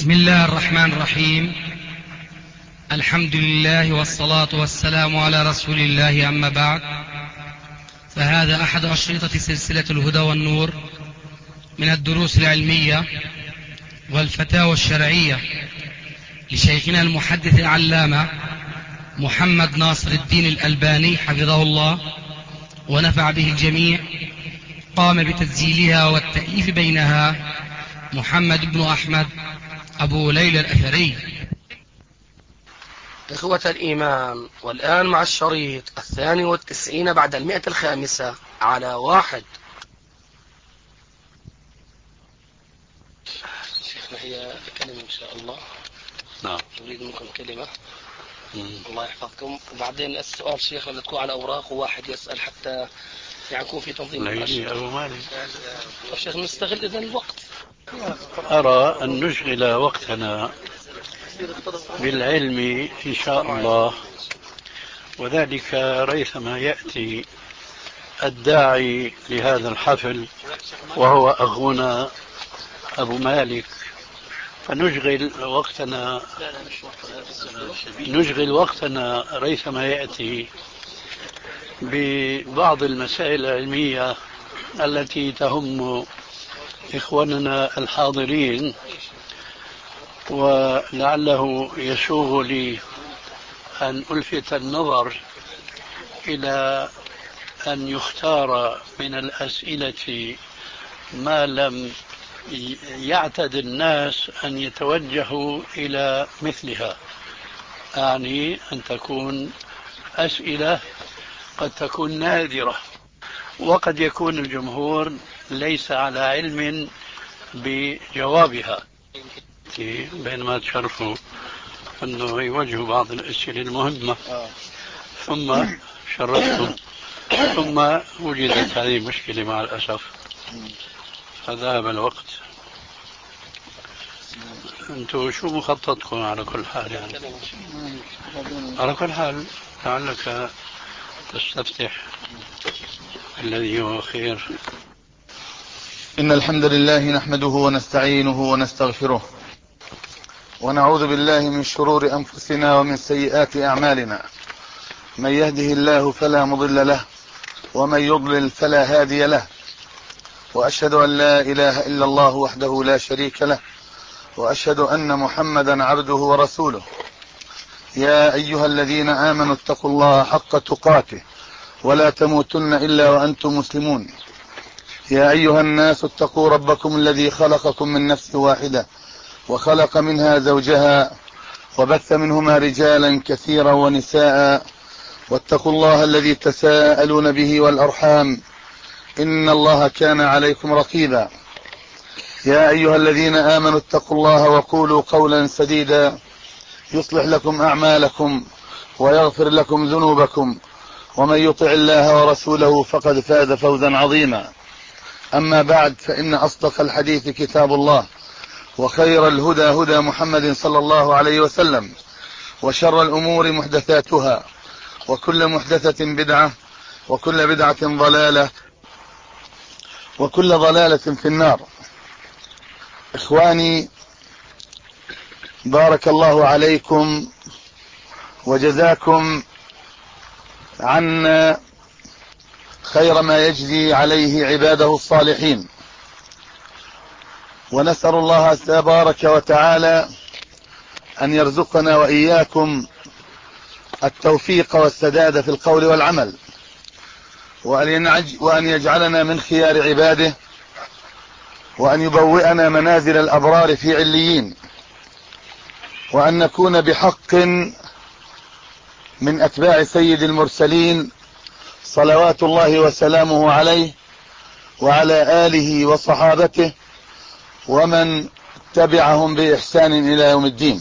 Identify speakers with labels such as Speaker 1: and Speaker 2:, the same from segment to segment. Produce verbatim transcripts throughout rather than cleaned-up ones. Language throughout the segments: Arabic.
Speaker 1: بسم الله الرحمن الرحيم. الحمد لله والصلاة والسلام على رسول الله، أما بعد، فهذا أحد أشرطة سلسلة الهدى والنور من الدروس العلمية والفتاوى الشرعية لشيخنا المحدث العلامة محمد ناصر الدين الألباني حفظه الله ونفع به الجميع. قام بتسجيلها والتأليف بينها محمد بن أحمد أبو ليلى الأثري.
Speaker 2: إخوة الإيمان، والآن مع الشريط الثاني والتسعين بعد المئة الخامسة على واحد. شيخنا هي كلمة إن شاء الله.
Speaker 3: نعم.
Speaker 2: نريد منكم كلمة.
Speaker 3: مم.
Speaker 2: الله يحفظكم. وبعدين السؤال شيخنا تكون على أوراق وواحد يسأل حتى يعني يكون في تنظيم
Speaker 3: لا أبو مالك.
Speaker 2: طيب شيخ، نستغل إذن الوقت.
Speaker 3: أرى أن نشغل وقتنا بالعلم إن شاء الله، وذلك ريثما يأتي الداعي لهذا الحفل وهو أخونا أبو مالك، فنشغل وقتنا نشغل وقتنا ريثما يأتي ببعض المسائل العلمية التي تهم إخواننا الحاضرين، ولعله يسوغ لي أن ألفت النظر إلى أن يختار من الأسئلة ما لم يعتد الناس أن يتوجهوا إلى مثلها، أعني أن تكون أسئلة قد تكون نادرة، وقد يكون الجمهور ليس على علم بجوابها، بينما تشرفوا أنه يوجهوا بعض الأسئلة المهمة ثم شرفتم ثم وجدت هذه المشكلة مع الأسف فذهب الوقت. أنتوا شو مخططكم على كل حال؟ يعني على كل حال لعلك تستفتح الذي هو خير.
Speaker 4: إن الحمد لله نحمده ونستعينه ونستغفره ونعوذ بالله من شرور أنفسنا ومن سيئات أعمالنا. من يهده الله فلا مضل له ومن يضلل فلا هادي له، وأشهد أن لا إله إلا الله وحده لا شريك له، وأشهد أن محمدا عبده ورسوله. يا أيها الذين آمنوا اتقوا الله حق تقاته ولا تموتن إلا وأنتم مسلمون. يا أيها الناس اتقوا ربكم الذي خلقكم من نفس واحدة وخلق منها زوجها وبث منهما رجالا كثيرا ونساء، واتقوا الله الذي تساءلون به والأرحام إن الله كان عليكم رقيبا. يا أيها الذين آمنوا اتقوا الله وقولوا قولا سديدا يصلح لكم أعمالكم ويغفر لكم ذنوبكم، ومن يطع الله ورسوله فقد فاز فوزا عظيما. أما بعد، فإن أصدق الحديث كتاب الله، وخير الهدى هدى محمد صلى الله عليه وسلم، وشر الأمور محدثاتها، وكل محدثة بدعة، وكل بدعة ضلالة، وكل ضلالة في النار. إخواني، بارك الله عليكم وجزاكم عنا خير ما يجزي عليه عباده الصالحين، ونسأل الله تبارك وتعالى أن يرزقنا وإياكم التوفيق والسداد في القول والعمل، وأن يجعلنا من خيار عباده، وأن يبوئنا منازل الأبرار في عليين، وأن نكون بحق من أتباع سيد المرسلين صلوات الله وسلامه عليه وعلى آله وصحابته ومن تبعهم بإحسان إلى يوم الدين.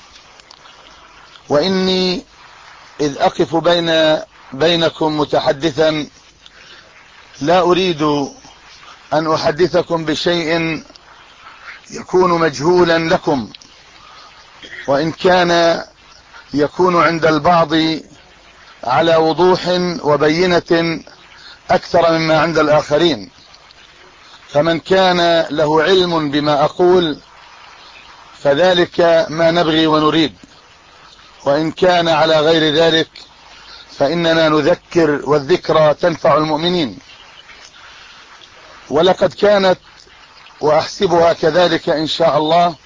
Speaker 4: وإني إذ أقف بين بينكم متحدثا لا أريد أن أحدثكم بشيء يكون مجهولا لكم، وإن كان يكون عند البعض على وضوح وبينة أكثر مما عند الآخرين. فمن كان له علم بما أقول فذلك ما نبغي ونريد، وإن كان على غير ذلك فإننا نذكر والذكرى تنفع المؤمنين. ولقد كانت وأحسبها كذلك إن شاء الله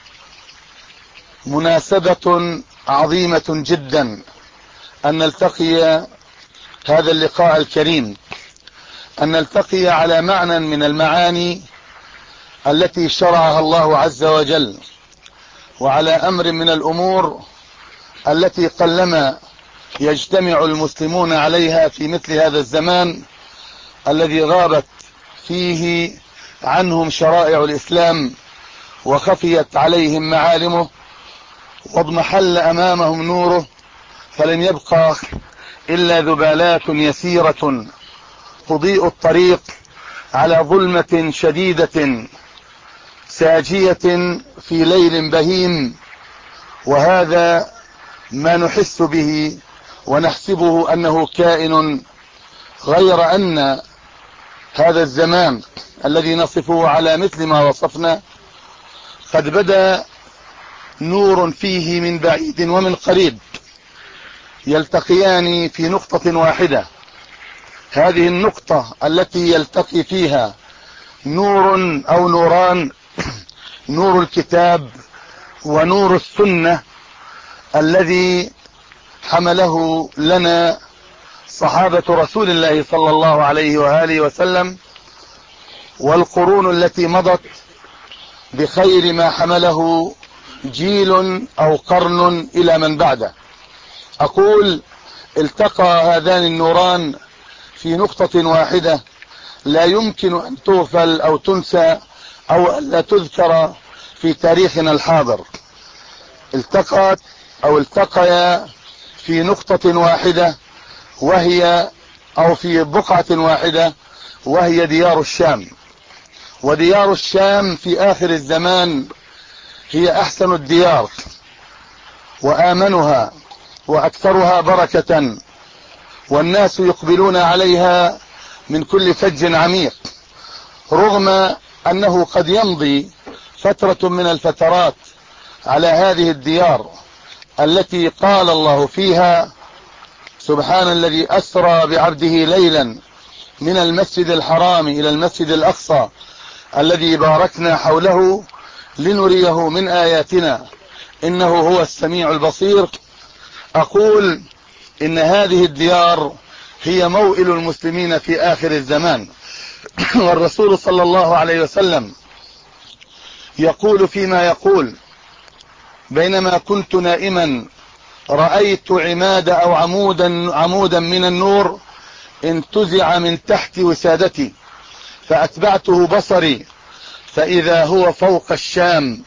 Speaker 4: مناسبة عظيمة جدا أن نلتقي هذا اللقاء الكريم، أن نلتقي على معنى من المعاني التي شرعها الله عز وجل، وعلى أمر من الأمور التي قلما يجتمع المسلمون عليها في مثل هذا الزمان الذي غابت فيه عنهم شرائع الإسلام وخفيت عليهم معالمه واضمحل أمامهم نوره، فلن يبقى إلا ذبالات يسيرة تضيء الطريق على ظلمة شديدة ساجية في ليل بهيم. وهذا ما نحس به ونحسبه أنه كائن، غير أن هذا الزمان الذي نصفه على مثل ما وصفنا قد بدا نور فيه من بعيد ومن قريب يلتقيان في نقطة واحدة. هذه النقطة التي يلتقي فيها نور أو نوران، نور الكتاب ونور السنة الذي حمله لنا صحابة رسول الله صلى الله عليه وآله وسلم، والقرون التي مضت بخير ما حمله جيل أو قرن إلى من بعده. أقول التقى هذان النوران في نقطة واحدة لا يمكن أن تغفل أو تنسى أو ألا تذكر في تاريخنا الحاضر. التقت أو التقيا في نقطة واحدة وهي أو في بقعة واحدة وهي ديار الشام. وديار الشام في آخر الزمان هي أحسن الديار وآمنها وأكثرها بركة، والناس يقبلون عليها من كل فج عميق، رغم أنه قد يمضي فترة من الفترات على هذه الديار التي قال الله فيها: سبحان الذي أسرى بعبده ليلا من المسجد الحرام إلى المسجد الأقصى الذي باركنا حوله لنريه من آياتنا إنه هو السميع البصير. أقول إن هذه الديار هي موئل المسلمين في آخر الزمان. والرسول صلى الله عليه وسلم يقول فيما يقول: بينما كنت نائما رأيت عماد أو عمودا عمودا من النور انتزع من تحت وسادتي فأتبعته بصري فإذا هو فوق الشام.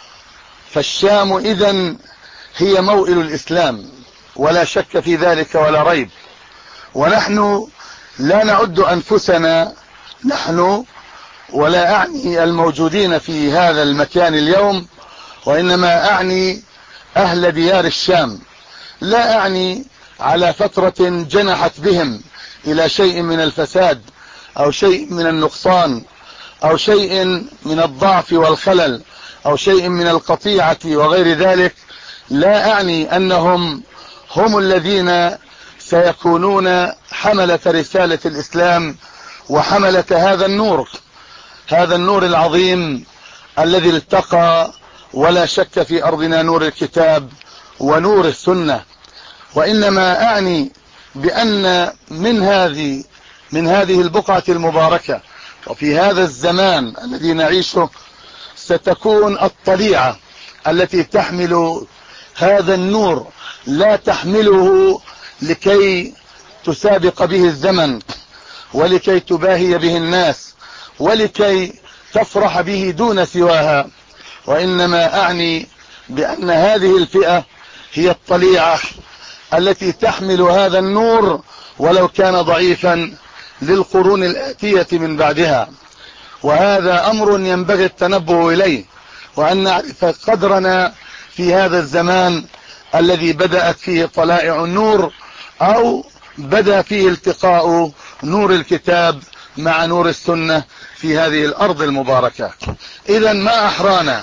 Speaker 4: فالشام إذن هي موئل الإسلام ولا شك في ذلك ولا ريب. ونحن لا نعد أنفسنا نحن ولا أعني الموجودين في هذا المكان اليوم، وإنما أعني أهل ديار الشام. لا أعني على فترة جنحت بهم إلى شيء من الفساد أو شيء من النقصان أو شيء من الضعف والخلل أو شيء من القطيعة وغير ذلك. لا أعني أنهم هم الذين سيكونون حملة رسالة الإسلام وحملة هذا النور، هذا النور العظيم الذي التقى ولا شك في أرضنا نور الكتاب ونور السنة. وإنما أعني بأن من هذه من هذه البقعة المباركة وفي هذا الزمان الذي نعيشه ستكون الطليعة التي تحمل هذا النور، لا تحمله لكي تسابق به الزمن ولكي تباهي به الناس ولكي تفرح به دون سواها، وإنما أعني بأن هذه الفئة هي الطليعة التي تحمل هذا النور ولو كان ضعيفا للقرون الآتية من بعدها. وهذا أمر ينبغي التنبه إليه، وأن نعرف قدرنا في هذا الزمان الذي بدأت فيه طلائع النور أو بدأ فيه التقاء نور الكتاب مع نور السنة في هذه الأرض المباركة. إذن ما أحرانا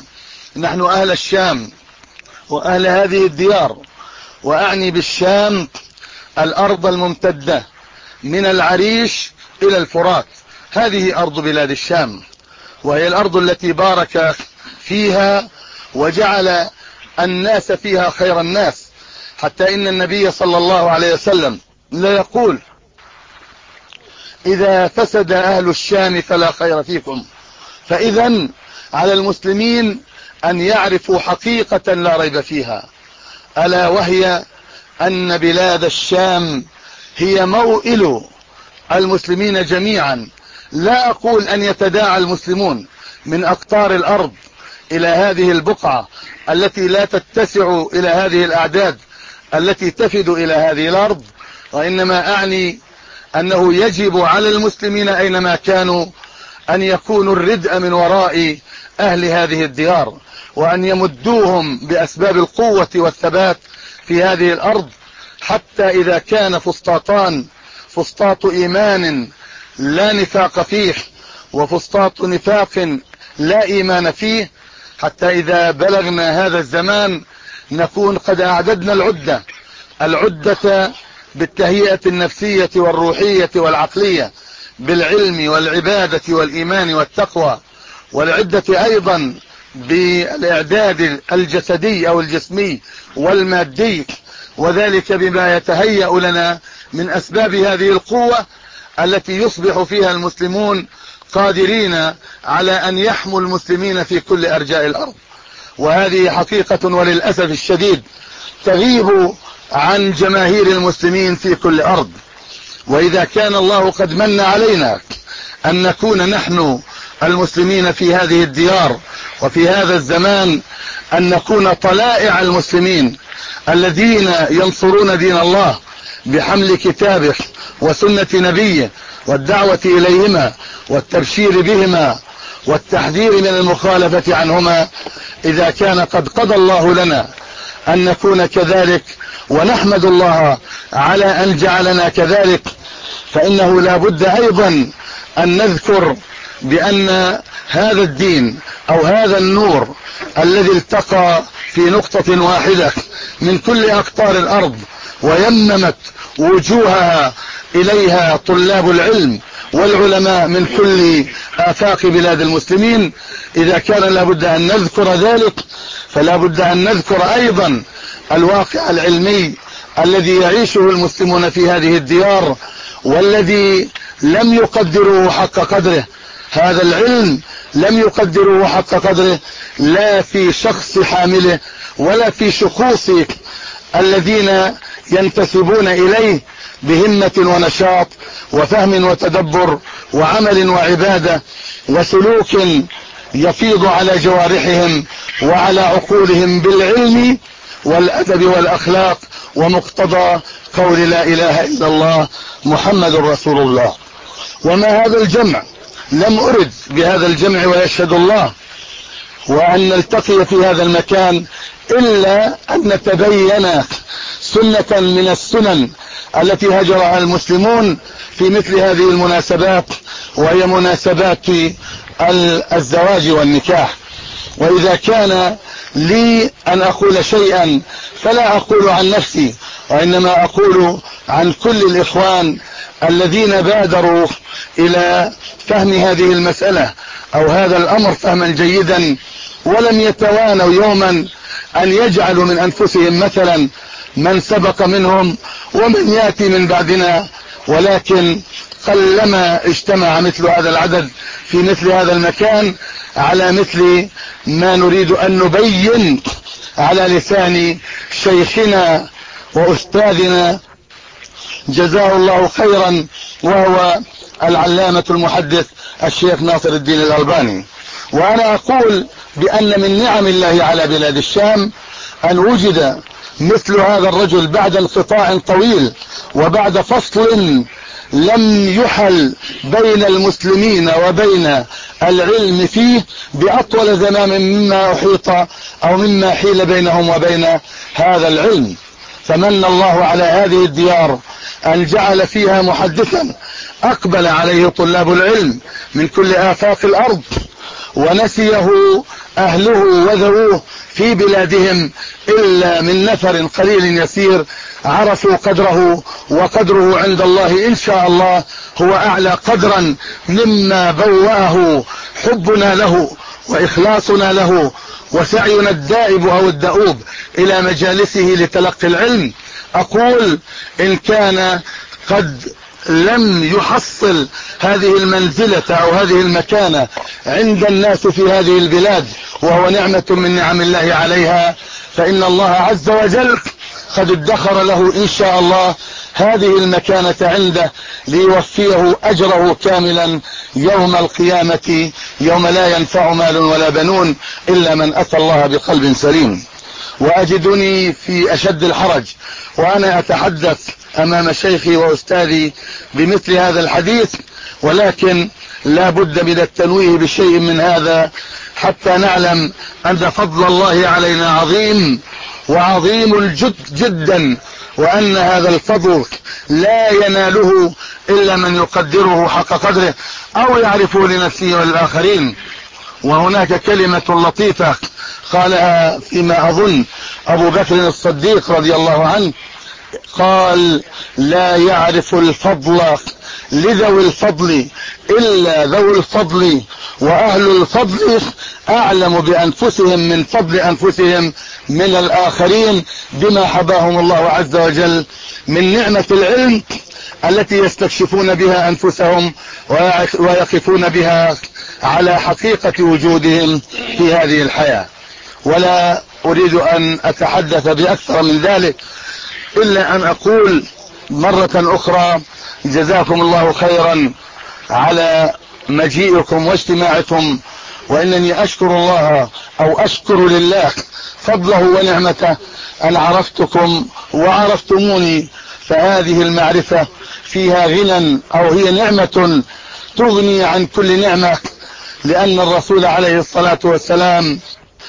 Speaker 4: نحن أهل الشام وأهل هذه الديار، وأعني بالشام الأرض الممتدة من العريش إلى الفرات، هذه أرض بلاد الشام، وهي الأرض التي بارك فيها وجعل الناس فيها خير الناس، حتى إن النبي صلى الله عليه وسلم لا يقول إذا فسد أهل الشام فلا خير فيكم. فإذا على المسلمين أن يعرفوا حقيقة لا ريب فيها، ألا وهي أن بلاد الشام هي موئل المسلمين جميعا. لا أقول أن يتداعى المسلمون من أقطار الأرض إلى هذه البقعة التي لا تتسع إلى هذه الأعداد التي تفد إلى هذه الأرض، وإنما أعني أنه يجب على المسلمين أينما كانوا أن يكونوا الردء من وراء أهل هذه الديار، وأن يمدوهم بأسباب القوة والثبات في هذه الأرض، حتى إذا كان فسطاطان، فسطاط إيمان لا نفاق فيه وفسطاط نفاق لا إيمان فيه، حتى إذا بلغنا هذا الزمان نكون قد أعددنا العدة العدة بالتهيئة النفسية والروحية والعقلية، بالعلم والعبادة والإيمان والتقوى، والعدة أيضا بالإعداد الجسدي أو الجسمي والمادي، وذلك بما يتهيأ لنا من أسباب هذه القوة التي يصبح فيها المسلمون قادرين على أن يحموا المسلمين في كل أرجاء الأرض. وهذه حقيقة وللأسف الشديد تغيب عن جماهير المسلمين في كل أرض. وإذا كان الله قد من علينا أن نكون نحن المسلمين في هذه الديار وفي هذا الزمان، أن نكون طلائع المسلمين الذين ينصرون دين الله بحمل كتابه وسنة نبيه والدعوة إليهما والتبشير بهما والتحذير من المخالفة عنهما، إذا كان قد قضى الله لنا أن نكون كذلك ونحمد الله على أن جعلنا كذلك، فإنه لا بد أيضا أن نذكر بأن هذا الدين أو هذا النور الذي التقى في نقطة واحدة من كل أقطار الأرض ويممت وجوهها إليها طلاب العلم والعلماء من كل آفاق بلاد المسلمين، إذا كان لابد أن نذكر ذلك فلا بد أن نذكر أيضا الواقع العلمي الذي يعيشه المسلمون في هذه الديار، والذي لم يقدروه حق قدره. هذا العلم لم يقدروه حق قدره لا في شخص حامله ولا في شخوص الذين ينتسبون إليه بهمة ونشاط وفهم وتدبر وعمل وعبادة وسلوك يفيض على جوارحهم وعلى عقولهم بالعلم والأدب والأخلاق ومقتضى قول لا إله إلا الله محمد رسول الله. وما هذا الجمع، لم أرد بهذا الجمع ويشهد الله وأن نلتقي في هذا المكان إلا أن نتبين سنة من السنن التي هجرها المسلمون في مثل هذه المناسبات، وهي مناسبات الزواج والنكاح. وإذا كان لي أن أقول شيئا فلا أقول عن نفسي، وإنما أقول عن كل الإخوان الذين بادروا إلى فهم هذه المسألة أو هذا الأمر فهما جيدا، ولم يتوانوا يوما أن يجعلوا من أنفسهم مثلا من سبق منهم ومن يأتي من بعدنا، ولكن قلما اجتمع مثل هذا العدد في مثل هذا المكان على مثل ما نريد أن نبين على لسان شيخنا وأستاذنا جزاه الله خيرا، وهو العلامة المحدث الشيخ ناصر الدين الألباني. وأنا أقول بأن من نعم الله على بلاد الشام أن وجد مثل هذا الرجل بعد انقطاع طويل وبعد فصل لم يحل بين المسلمين وبين العلم فيه بأطول زمان مما أحيط أو مما حيل بينهم وبين هذا العلم. فمن الله على هذه الديار أن جعل فيها محدثا أقبل عليه طلاب العلم من كل آفاق الأرض، ونسيه أهله وذووه في بلادهم إلا من نفر قليل يسير عرفوا قدره، وقدره عند الله إن شاء الله هو أعلى قدرا مما بوأه حبنا له وإخلاصنا له وسعينا الدائب أو الدؤوب إلى مجالسه لتلقي العلم. أقول إن كان قد لم يحصل هذه المنزلة أو هذه المكانة عند الناس في هذه البلاد وهو نعمة من نعم الله عليها، فإن الله عز وجل قد ادخر له إن شاء الله هذه المكانة عنده ليوفيه أجره كاملا يوم القيامة، يوم لا ينفع مال ولا بنون إلا من أتى الله بقلب سليم. وأجدني في أشد الحرج وأنا أتحدث أمام شيخي وأستاذي بمثل هذا الحديث، ولكن لا بد من التنويه بشيء من هذا حتى نعلم أن فضل الله علينا عظيم وعظيم الجد جدا، وأن هذا الفضل لا يناله إلا من يقدره حق قدره أو يعرفه لنفسه وللآخرين. وهناك كلمة لطيفة قالها فيما أظن أبو بكر الصديق رضي الله عنه، قال: لا يعرف الفضل لذوي الفضل إلا ذوي الفضل، وأهل الفضل أعلم بأنفسهم من فضل أنفسهم من الآخرين بما حباهم الله عز وجل من نعمة العلم التي يستكشفون بها أنفسهم ويقفون بها على حقيقة وجودهم في هذه الحياة. ولا أريد أن أتحدث بأكثر من ذلك إلا أن أقول مرة أخرى: جزاكم الله خيرا على مجيئكم واجتماعكم، وإنني أشكر الله أو أشكر لله فضله ونعمته أن عرفتكم وعرفتموني، فهذه المعرفة فيها غنى أو هي نعمة تغني عن كل نعمة، لأن الرسول عليه الصلاة والسلام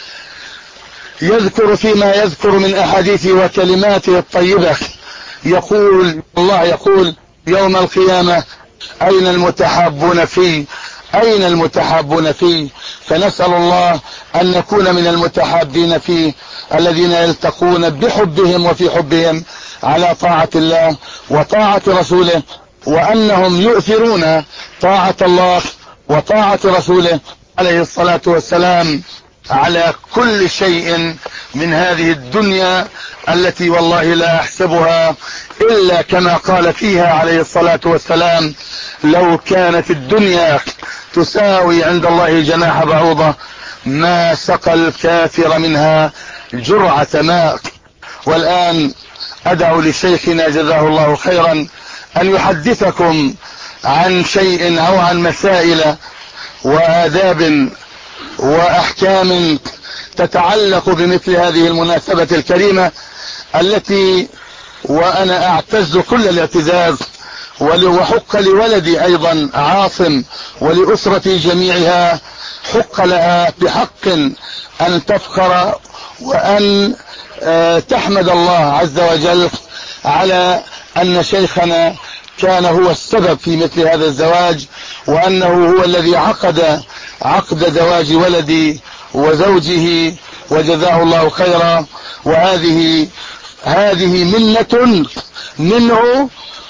Speaker 4: يذكر فيما يذكر من أحاديثه وكلماته الطيبة، يقول الله يقول يوم القيامة: أين المتحابون فيه أين المتحابون فيه فنسأل الله أن نكون من المتحابين فيه الذين يلتقون بحبهم وفي حبهم على طاعة الله وطاعة رسوله، وأنهم يؤثرون طاعة الله وطاعة رسوله عليه الصلاة والسلام على كل شيء من هذه الدنيا التي والله لا أحسبها إلا كما قال فيها عليه الصلاة والسلام: لو كانت الدنيا تساوي عند الله جناح بعوضة ما سقى الكافر منها جرعة ماء. والآن أدعو لشيخنا جزاه الله خيرا أن يحدثكم عن شيء أو عن مسائل وآداب وأحكام تتعلق بمثل هذه المناسبة الكريمة التي وأنا أعتز كل الاعتزاز، وحق لولدي أيضا عاصم ولأسرتي جميعها حق لها بحق أن تفخر وأن تحمد الله عز وجل على أن شيخنا كان هو السبب في مثل هذا الزواج، وأنه هو الذي عقد عقد زواج ولدي وزوجه، وجزاه الله خيرا. وهذه هذه منة منه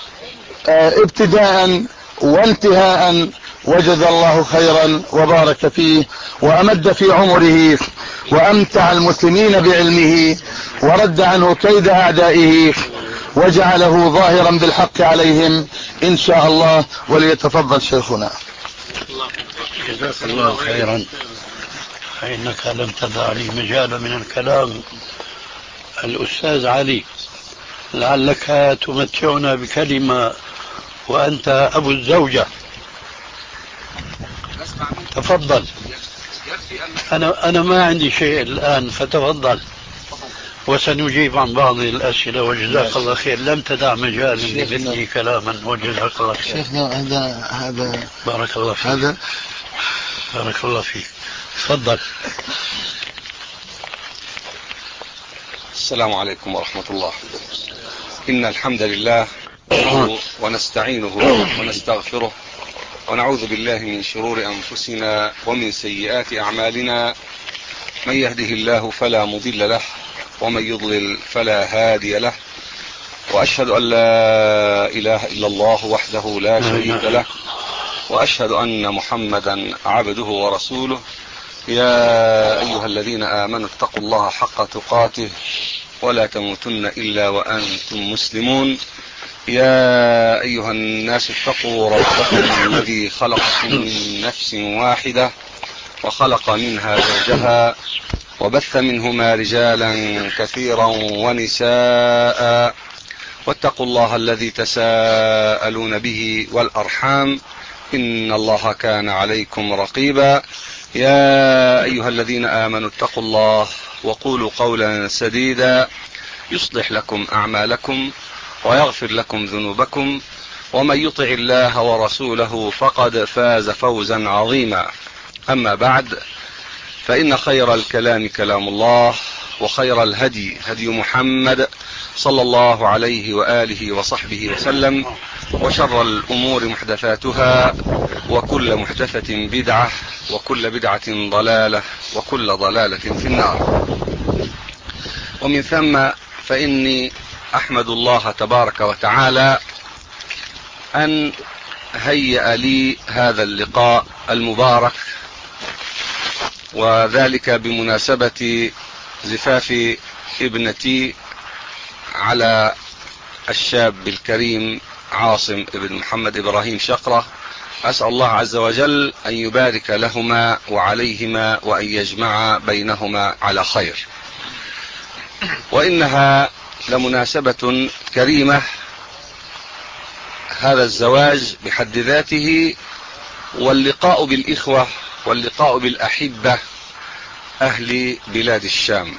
Speaker 4: ابتداء وانتهاء، وجزى الله خيرا وبارك فيه وأمد في عمره وأمتع المسلمين بعلمه ورد عنه كيد أعدائه وجعله ظاهرا بالحق عليهم إن شاء الله. وليتفضل شيخنا.
Speaker 3: جزاك الله خيرا، فإنك لم تدع لي مجال من الكلام. الأستاذ علي، لعلك تمتعنا بكلمة وأنت أبو الزوجة. تفضل. أنا أنا ما عندي شيء الآن، فتفضل وسنجيب عن بعض الأسئلة. وجزاك الله خير، لم تدع مجال لمثلي كلاما، وجزاك الله خير.
Speaker 4: شيخنا هذا هذا
Speaker 3: بارك الله فيك.
Speaker 4: هذا
Speaker 3: بارك الله فيك. تفضل.
Speaker 5: السلام عليكم ورحمة الله. إن الحمد لله ونستعينه ونستغفره ونعوذ بالله من شرور أنفسنا ومن سيئات أعمالنا، من يهده الله فلا مضل له ومن يضلل فلا هادي له، وأشهد أن لا إله إلا الله وحده لا شريك له، وأشهد أن محمدا عبده ورسوله. يا أيها الذين آمنوا اتقوا الله حق تقاته ولا تموتن إلا وأنتم مسلمون. يا أيها الناس اتقوا ربكم الذي خلقكم من نفس واحدة وخلق منها زوجها وبث منهما رجالا كثيرا ونساء، واتقوا الله الذي تساءلون به والأرحام إن الله كان عليكم رقيبا. يا أيها الذين آمنوا اتقوا الله وقولوا قولا سديدا يصلح لكم أعمالكم ويغفر لكم ذنوبكم، ومن يطع الله ورسوله فقد فاز فوزا عظيما. أما بعد، فإن خير الكلام كلام الله، وخير الهدي هدي محمد صلى الله عليه وآله وصحبه وسلم، وشر الأمور محدثاتها، وكل محدثة بدعة، وكل بدعة ضلالة، وكل ضلالة في النار. ومن ثم فإني أحمد الله تبارك وتعالى أن هيأ لي هذا اللقاء المبارك، وذلك بمناسبة زفاف ابنتي على الشاب الكريم عاصم ابن محمد إبراهيم شقرة. أسأل الله عز وجل أن يبارك لهما وعليهما وأن يجمع بينهما على خير. وإنها لمناسبة كريمة، هذا الزواج بحد ذاته، واللقاء بالإخوة واللقاء بالأحبة أهل بلاد الشام،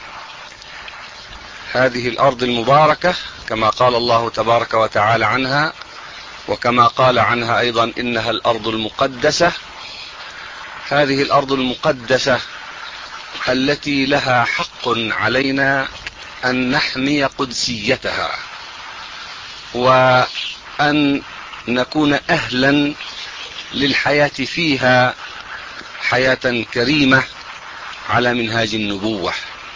Speaker 5: هذه الأرض المباركة كما قال الله تبارك وتعالى عنها، وكما قال عنها أيضا إنها الأرض المقدسة. هذه الأرض المقدسة التي لها حق علينا أن نحمي قدسيتها، وأن نكون أهلا للحياة فيها حياة كريمة على منهاج النبوة.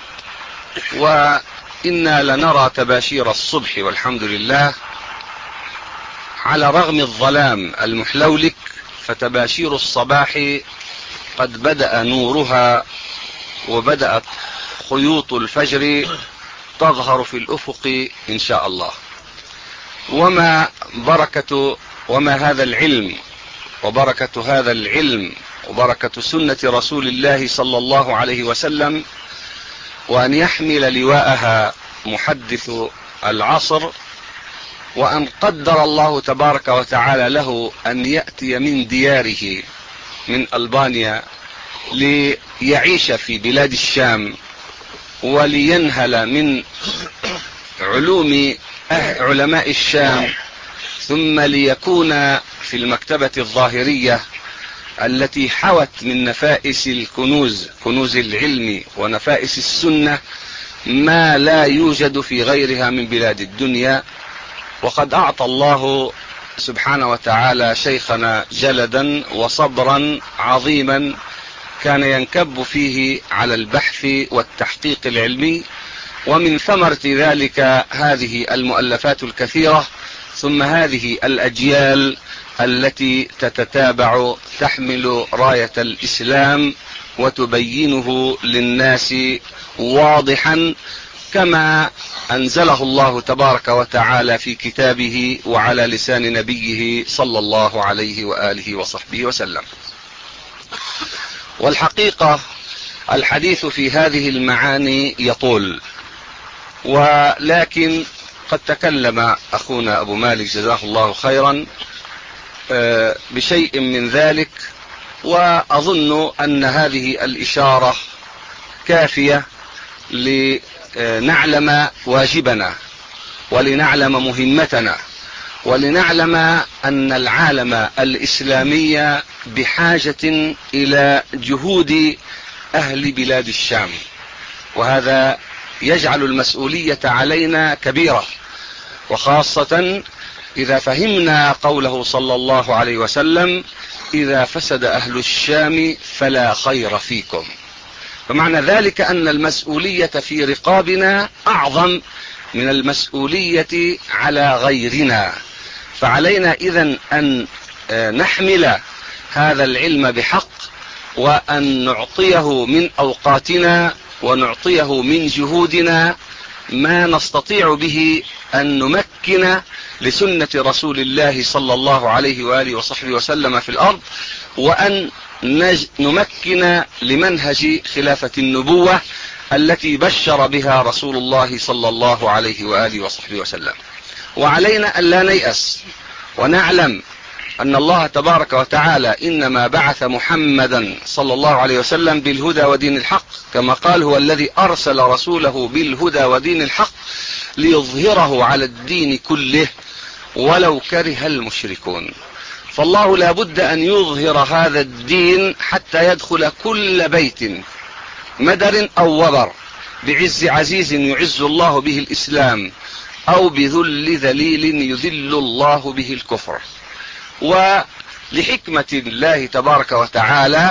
Speaker 5: وإنا لنرى تباشير الصبح والحمد لله، على رغم الظلام المحلولك فتباشير الصباح قد بدأ نورها، وبدأت خيوط الفجر تظهر في الأفق إن شاء الله. وما بركة وما هذا العلم، وبركة هذا العلم وبركة سنة رسول الله صلى الله عليه وسلم، وأن يحمل لواءها محدث العصر، وأن قدر الله تبارك وتعالى له أن يأتي من دياره من ألبانيا ليعيش في بلاد الشام، ولينهل من علوم علماء الشام، ثم ليكون في المكتبة الظاهرية التي حوت من نفائس الكنوز، كنوز العلم ونفائس السنة، ما لا يوجد في غيرها من بلاد الدنيا. وقد أعطى الله سبحانه وتعالى شيخنا جلدا وصبرا عظيما كان ينكب فيه على البحث والتحقيق العلمي، ومن ثمرة ذلك هذه المؤلفات الكثيرة، ثم هذه الأجيال التي تتتابع تحمل راية الإسلام وتبينه للناس واضحا كما أنزله الله تبارك وتعالى في كتابه وعلى لسان نبيه صلى الله عليه وآله وصحبه وسلم. والحقيقة الحديث في هذه المعاني يطول، ولكن قد تكلم أخونا أبو مالك جزاه الله خيرا بشيء من ذلك، وأظن أن هذه الإشارة كافية لنعلم واجبنا، ولنعلم مهمتنا، ولنعلم أن العالم الإسلامي بحاجة إلى جهود أهل بلاد الشام، وهذا يجعل المسؤولية علينا كبيرة، وخاصة إذا فهمنا قوله صلى الله عليه وسلم: إذا فسد أهل الشام فلا خير فيكم. فمعنى ذلك أن المسؤولية في رقابنا أعظم من المسؤولية على غيرنا. فعلينا إذن أن نحمل هذا العلم بحق، وأن نعطيه من أوقاتنا ونعطيه من جهودنا ما نستطيع به أن نمكن لسنة رسول الله صلى الله عليه وآله وصحبه وسلم في الأرض، وأن نمكن لمنهج خلافة النبوة التي بشر بها رسول الله صلى الله عليه وآله وصحبه وسلم. وعلينا أن لا نيأس، ونعلم أن الله تبارك وتعالى إنما بعث محمدا صلى الله عليه وسلم بالهدى ودين الحق، كما قال: هو الذي أرسل رسوله بالهدى ودين الحق ليظهره على الدين كله ولو كره المشركون. فالله لا بد أن يظهر هذا الدين حتى يدخل كل بيت مدر أو وبر، بعز عزيز يعز الله به الإسلام، أو بذل ذليل يذل الله به الكفر. ولحكمة الله تبارك وتعالى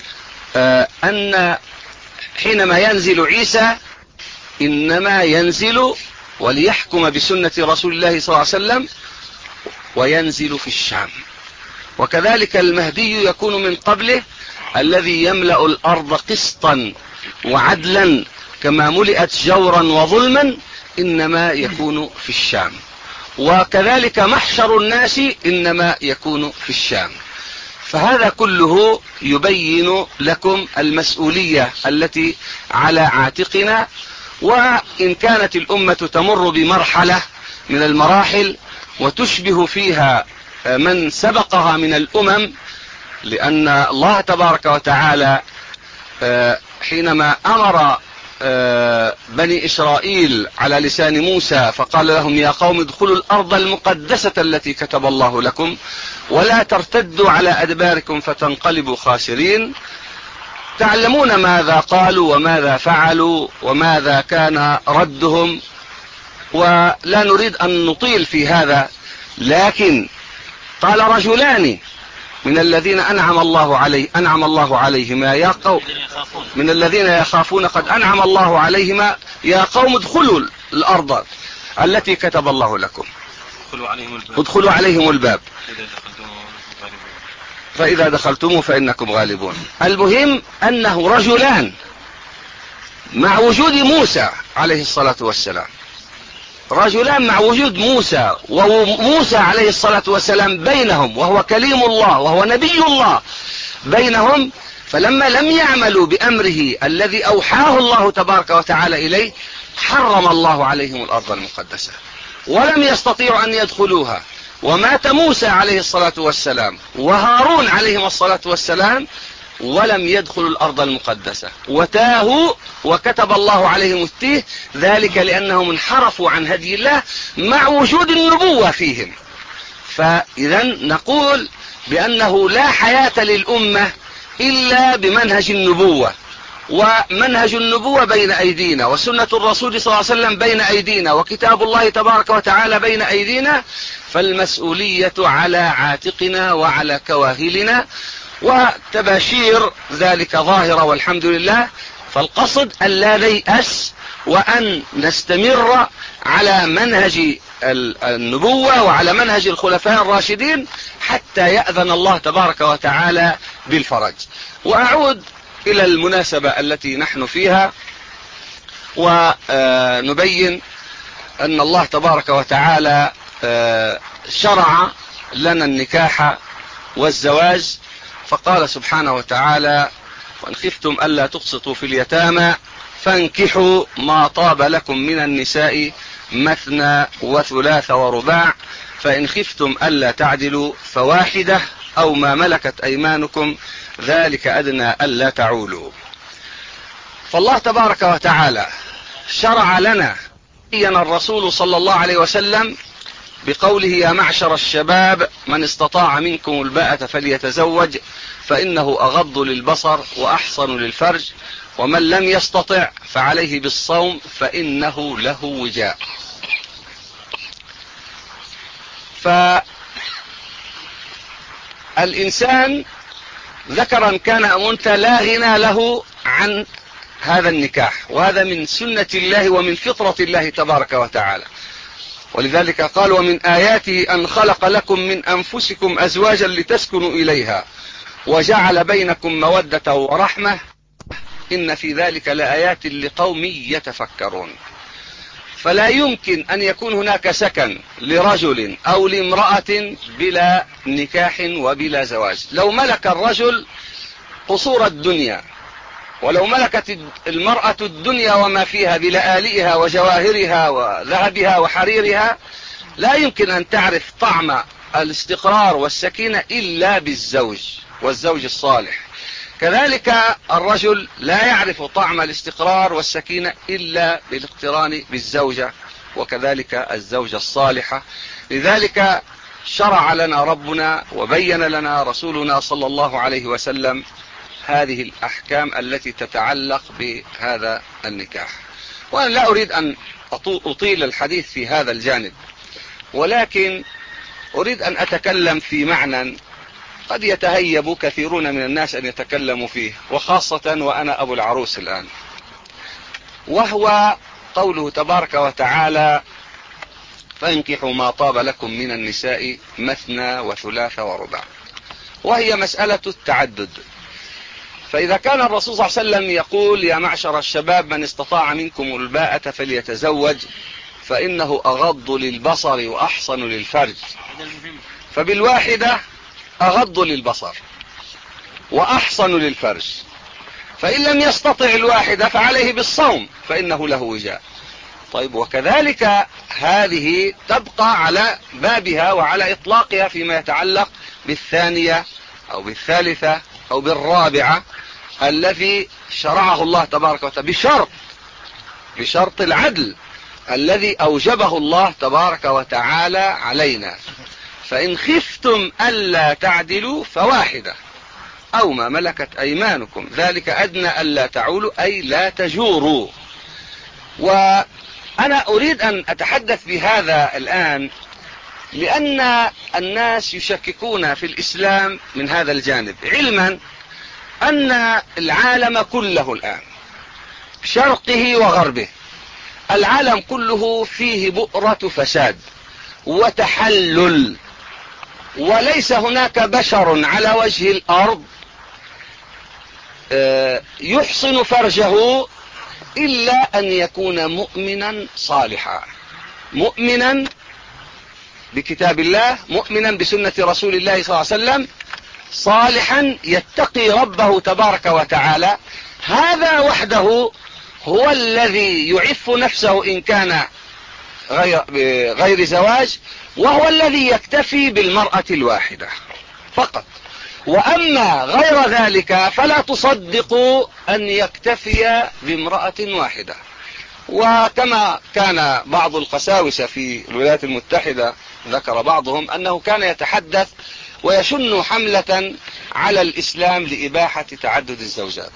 Speaker 5: أن حينما ينزل عيسى إنما ينزل وليحكم بسنة رسول الله صلى الله عليه وسلم، وينزل في الشام. وكذلك المهدي يكون من قبله الذي يملأ الأرض قسطا وعدلا كما ملئت جورا وظلما، إنما يكون في الشام. وكذلك محشر الناس إنما يكون في الشام. فهذا كله يبين لكم المسؤولية التي على عاتقنا. وإن كانت الأمة تمر بمرحلة من المراحل وتشبه فيها من سبقها من الأمم، لأن الله تبارك وتعالى حينما أمر بني إسرائيل على لسان موسى فقال لهم: يا قوم ادخلوا الأرض المقدسة التي كتب الله لكم ولا ترتدوا على أدباركم فتنقلبوا خاسرين. تعلمون ماذا قالوا وماذا فعلوا وماذا كان ردهم، ولا نريد أن نطيل في هذا، لكن قال رجلان من الذين أنعم الله عليه أنعم الله عليهما يا قوم من الذين يخافون قد أنعم الله عليهما يا قوم ادخلوا الأرض التي كتب الله لكم ادخلوا عليهم الباب فإذا دخلتموه فإنكم غالبون. المهم أنه رجلان مع وجود موسى عليه الصلاة والسلام، رجلان مع وجود موسى، وموسى عليه الصلاة والسلام بينهم، وهو كليم الله وهو نبي الله بينهم. فلما لم يعملوا بأمره الذي أوحاه الله تبارك وتعالى إليه، حرم الله عليهم الأرض المقدسة ولم يستطيعوا أن يدخلوها. ومات موسى عليه الصلاة والسلام وهارون عليهم الصلاة والسلام ولم يدخلوا الأرض المقدسة، وتاهوا وكتب الله عليهم التيه، ذلك لأنهم انحرفوا عن هدي الله مع وجود النبوة فيهم. فإذا نقول بأنه لا حياة للأمة إلا بمنهج النبوة، ومنهج النبوة بين أيدينا، وسنة الرسول صلى الله عليه وسلم بين أيدينا، وكتاب الله تبارك وتعالى بين أيدينا. فالمسؤولية على عاتقنا وعلى كواهلنا، وتباشير ذلك ظاهرة والحمد لله. فالقصد أن لا نيأس، وأن نستمر على منهج النبوة وعلى منهج الخلفاء الراشدين حتى يأذن الله تبارك وتعالى بالفرج. وأعود إلى المناسبة التي نحن فيها، ونبين أن الله تبارك وتعالى شرع لنا النكاح والزواج، فقال سبحانه وتعالى: وإن خفتم ألا تقسطوا في اليتامى فانكحوا ما طاب لكم من النساء مثنى وثلاث ورباع، فإن خفتم ألا تعدلوا فواحدة أو ما ملكت أيمانكم ذلك أدنى ألا تعولوا. فالله تبارك وتعالى شرع لنا، بين الرسول صلى الله عليه وسلم بقوله: يا معشر الشباب من استطاع منكم الباءة فليتزوج فإنه أغض للبصر وأحصن للفرج، ومن لم يستطع فعليه بالصوم فإنه له وجاء. فالإنسان ذكرا كان أم أنثى لا غنى له عن هذا النكاح، وهذا من سنة الله ومن فطرة الله تبارك وتعالى. ولذلك قال: ومن آياته أن خلق لكم من أنفسكم أزواجا لتسكنوا إليها وجعل بينكم مودة ورحمة إن في ذلك لآيات لقوم يتفكرون. فلا يمكن أن يكون هناك سكن لرجل أو لامرأة بلا نكاح وبلا زواج. لو ملك الرجل قصور الدنيا، ولو ملكت المرأة الدنيا وما فيها بلآلئها وجواهرها وذهبها وحريرها، لا يمكن أن تعرف طعم الاستقرار والسكينة إلا بالزوج والزوج الصالح. كذلك الرجل لا يعرف طعم الاستقرار والسكينة إلا بالاقتران بالزوجة، وكذلك الزوجة الصالحة. لذلك شرع لنا ربنا وبين لنا رسولنا صلى الله عليه وسلم هذه الأحكام التي تتعلق بهذا النكاح. وأنا لا أريد أن أطيل الحديث في هذا الجانب، ولكن أريد أن أتكلم في معنى قد يتهيب كثيرون من الناس أن يتكلموا فيه، وخاصة وأنا أبو العروس الآن، وهو قوله تبارك وتعالى: فانكحوا ما طاب لكم من النساء مثنى وثلاث ورباع. وهي مسألة التعدد. فإذا كان الرسول صلى الله عليه وسلم يقول: يا معشر الشباب من استطاع منكم الباءة فليتزوج فإنه أغض للبصر وأحصن للفرج، فبالواحدة أغض للبصر وأحصن للفرج. فإن لم يستطع الواحدة فعليه بالصوم فإنه له وجاء. طيب، وكذلك هذه تبقى على بابها وعلى إطلاقها فيما يتعلق بالثانية أو بالثالثة أو بالرابعة الذي شرعه الله تبارك وتعالى بشرط بشرط العدل الذي أوجبه الله تبارك وتعالى علينا. فإن خفتم ألا تعدلوا فواحدة أو ما ملكت أيمانكم ذلك أدنى ألا تعولوا، أي لا تجوروا. وأنا أريد أن أتحدث بهذا الآن لأن الناس يشككون في الإسلام من هذا الجانب، علما أن العالم كله الآن شرقه وغربه العالم كله فيه بؤرة فساد وتحلل، وليس هناك بشر على وجه الأرض يحصن فرجه إلا أن يكون مؤمنا صالحا، مؤمنا بكتاب الله، مؤمنا بسنة رسول الله صلى الله عليه وسلم، صالحا يتقي ربه تبارك وتعالى. هذا وحده هو الذي يعف نفسه إن كان غير, غير زواج، وهو الذي يكتفي بالمرأة الواحدة فقط. وأما غير ذلك فلا تصدقوا أن يكتفي بامرأة واحدة. وكما كان بعض القساوسة في الولايات المتحدة ذكر بعضهم أنه كان يتحدث ويشن حملة على الإسلام لإباحة تعدد الزوجات.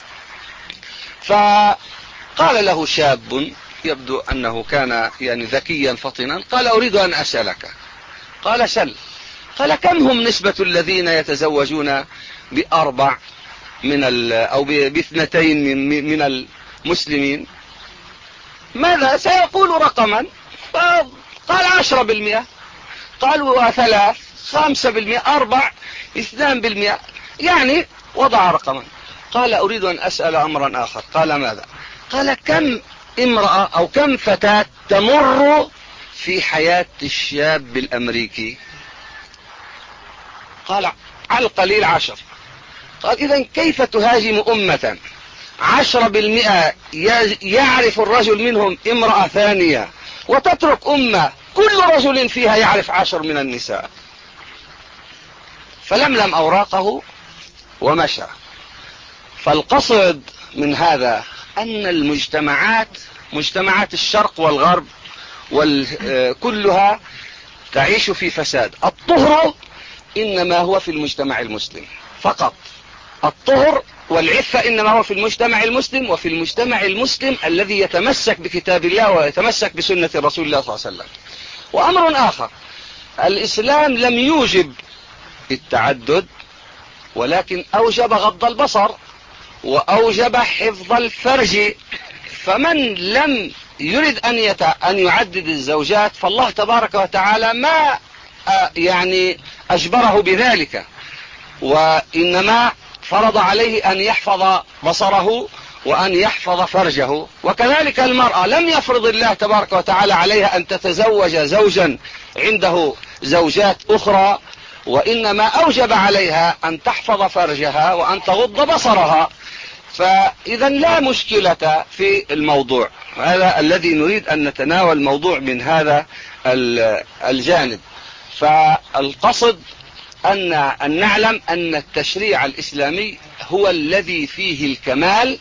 Speaker 5: فقال له شاب يبدو أنه كان يعني ذكيا فطنا، قال: أريد أن أسألك. قال: سل. قال: كم هم نسبة الذين يتزوجون بأربع من ال أو باثنتين من من المسلمين؟ ماذا سيقول رقما؟ قال: عشرة بالمئة. قالوا: ثلاث، خمسة بالمئة، أربع، اثنان بالمئة، يعني وضع رقما. قال: أريد أن أسأل أمرا آخر. قال: ماذا؟ قال: كم امرأة أو كم فتاة تمر في حياة الشاب الأمريكي؟ قال: على القليل عشر. قال: إذن كيف تهاجم أمة عشرة بالمئة يعرف الرجل منهم امرأة ثانية، وتترك أمة كل رجل فيها يعرف عشر من النساء؟ فلملم أوراقه ومشى. فالقصد من هذا أن المجتمعات، مجتمعات الشرق والغرب كلها تعيش في فساد. الطهر إنما هو في المجتمع المسلم فقط، الطهر والعفة إنما هو في المجتمع المسلم، وفي المجتمع المسلم الذي يتمسك بكتاب الله ويتمسك بسنة رسول الله صلى الله عليه وسلم. وأمر آخر، الإسلام لم يوجب التعدد ولكن أوجب غض البصر. وأوجب حفظ الفرج. فمن لم يريد أن, يت... أن يعدد الزوجات فالله تبارك وتعالى ما يعني أجبره بذلك، وإنما فرض عليه أن يحفظ بصره وأن يحفظ فرجه. وكذلك المرأة لم يفرض الله تبارك وتعالى عليها أن تتزوج زوجا عنده زوجات أخرى، وإنما أوجب عليها أن تحفظ فرجها وأن تغض بصرها. فإذا لا مشكلة في الموضوع هذا الذي نريد أن نتناول موضوع من هذا الجانب. فالقصد أن, أن نعلم أن التشريع الإسلامي هو الذي فيه الكمال،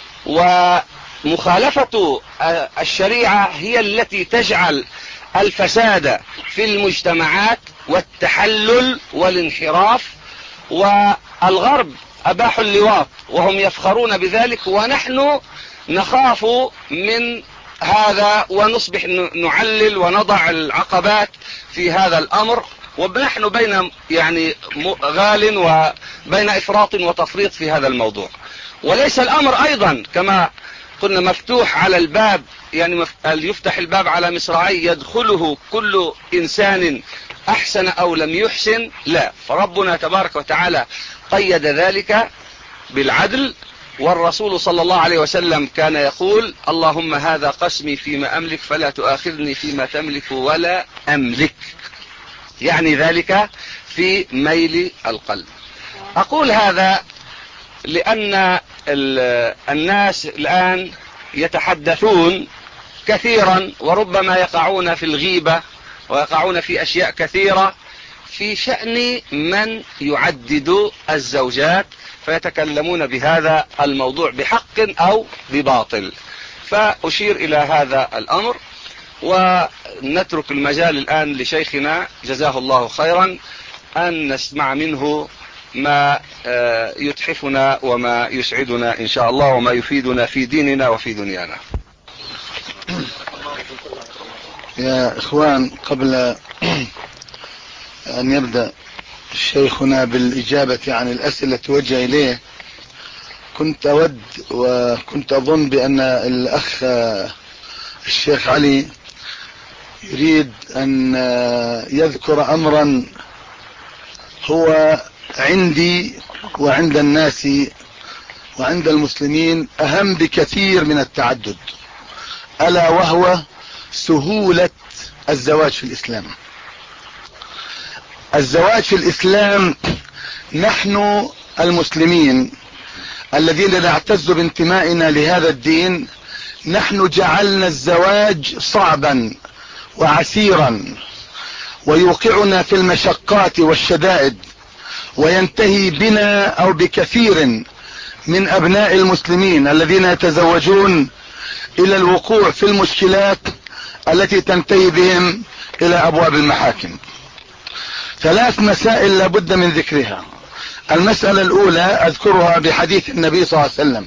Speaker 5: ومخالفة الشريعة هي التي تجعل الفساد في المجتمعات والتحلل والانحراف. والغرب أباحوا اللواط وهم يفخرون بذلك، ونحن نخاف من هذا ونصبح نعلل ونضع العقبات في هذا الأمر، ونحن بين يعني غال وبين إفراط وتفريط في هذا الموضوع. وليس الأمر أيضا كما قلنا مفتوح على الباب، يعني يفتح الباب على مصراعي يدخله كل إنسان أحسن أو لم يحسن، لا، فربنا تبارك وتعالى قيد ذلك بالعدل. والرسول صلى الله عليه وسلم كان يقول: اللهم هذا قسمي فيما أملك فلا تؤاخذني فيما تملك ولا أملك، يعني ذلك في ميل القلب. أقول هذا لأن الناس الآن يتحدثون كثيرا وربما يقعون في الغيبة ويقعون في أشياء كثيرة في شأن من يعدد الزوجات، فيتكلمون بهذا الموضوع بحق أو بباطل. فأشير إلى هذا الأمر ونترك المجال الآن لشيخنا جزاه الله خيرا أن نسمع منه ما يتحفنا وما يسعدنا إن شاء الله وما يفيدنا في ديننا وفي دنيانا.
Speaker 4: يا إخوان، قبل أن يبدأ شيخنا بالإجابة عن الأسئلة توجه إليه، كنت أود وكنت أظن بأن الأخ الشيخ علي يريد أن يذكر أمرا هو عندي وعند الناس وعند المسلمين أهم بكثير من التعدد، ألا وهو سهولة الزواج في الإسلام. الزواج في الإسلام، نحن المسلمين الذين نعتز بانتمائنا لهذا الدين، نحن جعلنا الزواج صعبا وعسيرا ويوقعنا في المشقات والشدائد، وينتهي بنا أو بكثير من أبناء المسلمين الذين يتزوجون إلى الوقوع في المشكلات التي تنتهي بهم إلى أبواب المحاكم. ثلاث مسائل لابد من ذكرها. المسألة الأولى أذكرها بحديث النبي صلى الله عليه وسلم.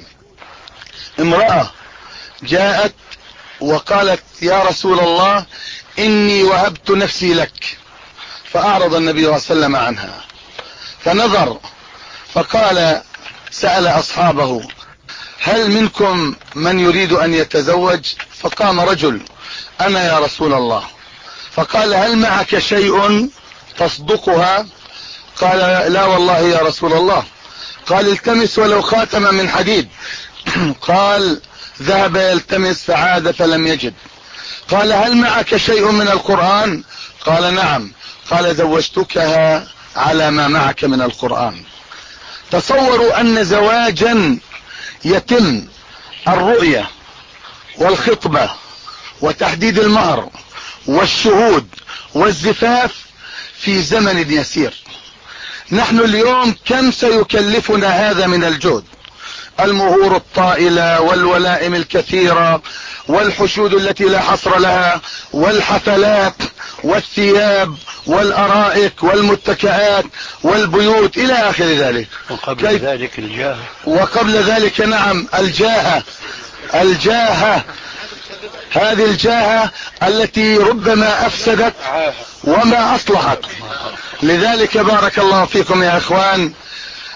Speaker 4: امرأة جاءت وقالت: يا رسول الله، إني وهبت نفسي لك. فأعرض النبي صلى الله عليه وسلم عنها، فنظر فقال، سأل أصحابه: هل منكم من يريد أن يتزوج؟ فقام رجل: أنا يا رسول الله. فقال: هل معك شيء تصدقها؟ قال: لا والله يا رسول الله. قال: التمس ولو خاتما من حديد. قال: ذهب يلتمس فعاد فلم يجد. قال: هل معك شيء من القرآن؟ قال: نعم. قال: زوجتكها على ما معك من القرآن. تصوروا أن زواجا يتم الرؤية والخطبة وتحديد المهر والشهود والزفاف في زمن يسير. نحن اليوم كم سيكلفنا هذا من الجهد؟ المهور الطائلة والولائم الكثيرة والحشود التي لا حصر لها والحفلات والثياب والأرائك والمتكئات والبيوت إلى آخر ذلك.
Speaker 3: وقبل كيف... ذلك الجاه.
Speaker 4: وقبل ذلك نعم الجاهة الجاهة هذه الجاهة التي ربما أفسدت وما أصلحت. لذلك بارك الله فيكم يا إخوان،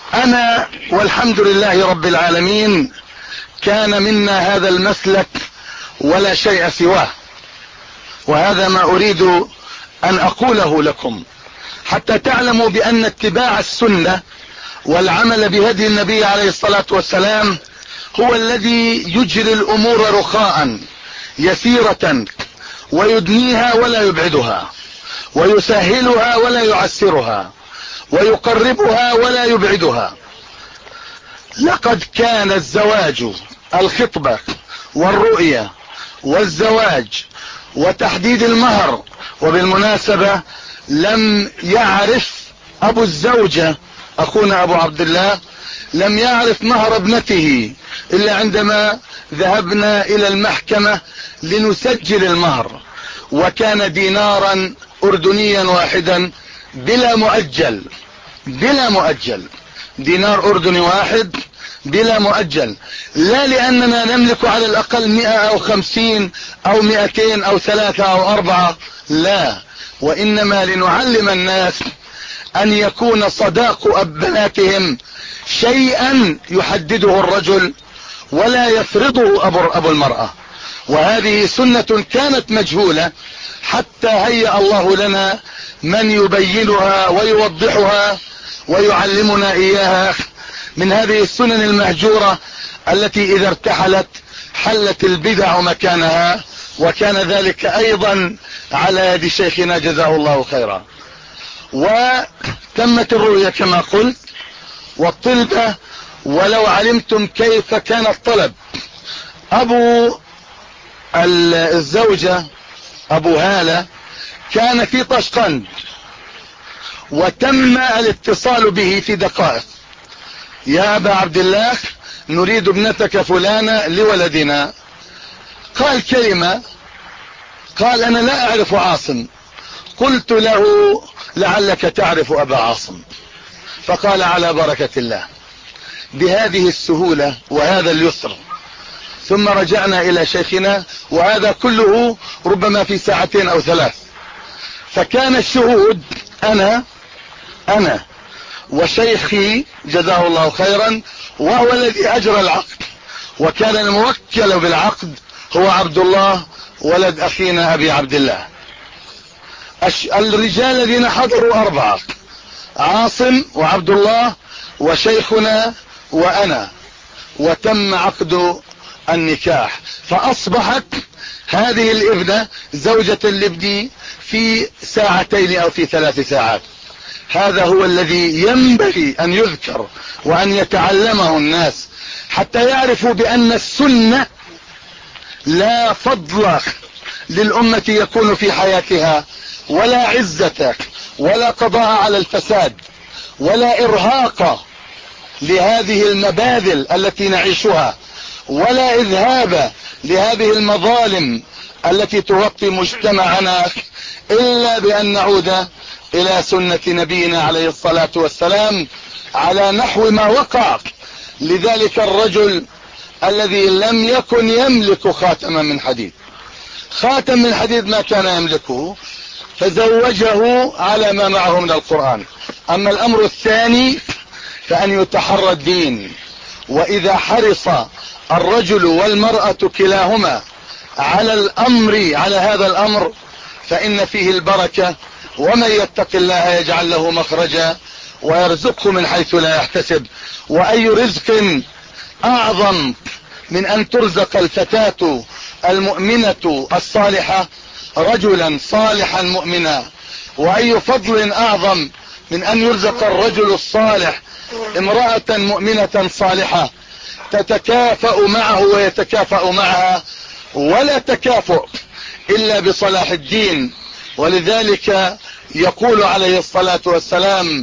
Speaker 4: انا والحمد لله رب العالمين كان منا هذا المسلك ولا شيء سواه، وهذا ما اريد ان اقوله لكم حتى تعلموا بان اتباع السنة والعمل بهدي النبي عليه الصلاة والسلام هو الذي يجري الامور رخاء يسيرة، ويدنيها ولا يبعدها، ويسهلها ولا يعسرها، ويقربها ولا يبعدها. لقد كان الزواج، الخطبة والرؤية والزواج وتحديد المهر، وبالمناسبة لم يعرف ابو الزوجة اخونا ابو عبد الله لم يعرف مهر ابنته الا عندما ذهبنا الى المحكمة لنسجل المهر، وكان دينارا اردنيا واحدا بلا مؤجل، بلا مؤجل، دينار اردني واحد بلا مؤجل، لا لاننا نملك على الاقل مئة او خمسين او مئتين او ثلاثة او اربعة، لا، وانما لنعلم الناس ان يكون صداق ابناتهم شيئا يحدده الرجل ولا يفرضه ابو, أبو المرأة. وهذه سنة كانت مجهولة حتى هيأ الله لنا من يبينها ويوضحها ويعلمنا اياها من هذه السنن المهجورة التي اذا ارتحلت حلت البدع مكانها، وكان ذلك ايضا على يد شيخنا جزاه الله خيرا. وتمت الرؤية كما قلت والطلبة، ولو علمتم كيف كان الطلب. ابو الزوجة ابو هالة كان في طشقند، وتم الاتصال به في دقائق: يا ابا عبد الله نريد ابنتك فلانة لولدنا. قال كلمة، قال انا لا اعرف عاصم. قلت له لعلك تعرف ابا عاصم، فقال على بركة الله، بهذه السهولة وهذا اليسر. ثم رجعنا الى شيخنا، وهذا كله ربما في ساعتين او ثلاث. فكان الشهود انا انا وشيخي جزاه الله خيرا، وهو الذي اجرى العقد، وكان الموكل بالعقد هو عبد الله ولد اخينا ابي عبد الله. الرجال الذين حضروا اربعة: عاصم وعبد الله وشيخنا وانا، وتم عقد النكاح. فاصبحت هذه الابنة زوجة لابني في ساعتين او في ثلاث ساعات. هذا هو الذي ينبغي ان يذكر وان يتعلمه الناس حتى يعرفوا بان السنة لا فضل للامة يكون في حياتها، ولا عزة، ولا قضاء على الفساد، ولا ارهاق لهذه المباذل التي نعيشها، ولا اذهاب لهذه المظالم التي تغطي مجتمعنا، الا بان نعود الى سنة نبينا عليه الصلاة والسلام على نحو ما وقع لذلك الرجل الذي لم يكن يملك خاتما من حديد. خاتم من حديد ما كان يملكه، فزوجه على ما معه من القرآن. اما الامر الثاني فان يتحرى الدين، واذا حرص الرجل والمرأة كلاهما على الامر، على هذا الامر، فان فيه البركة. ومن يتق الله يجعل له مخرجا ويرزقه من حيث لا يحتسب. واي رزق اعظم من ان ترزق الفتاة المؤمنة الصالحة رجلا صالحا مؤمنا، واي فضل اعظم من ان يرزق الرجل الصالح امرأة مؤمنة صالحة تتكافأ معه ويتكافأ معها، ولا تكافؤ الا بصلاح الدين. ولذلك يقول عليه الصلاة والسلام: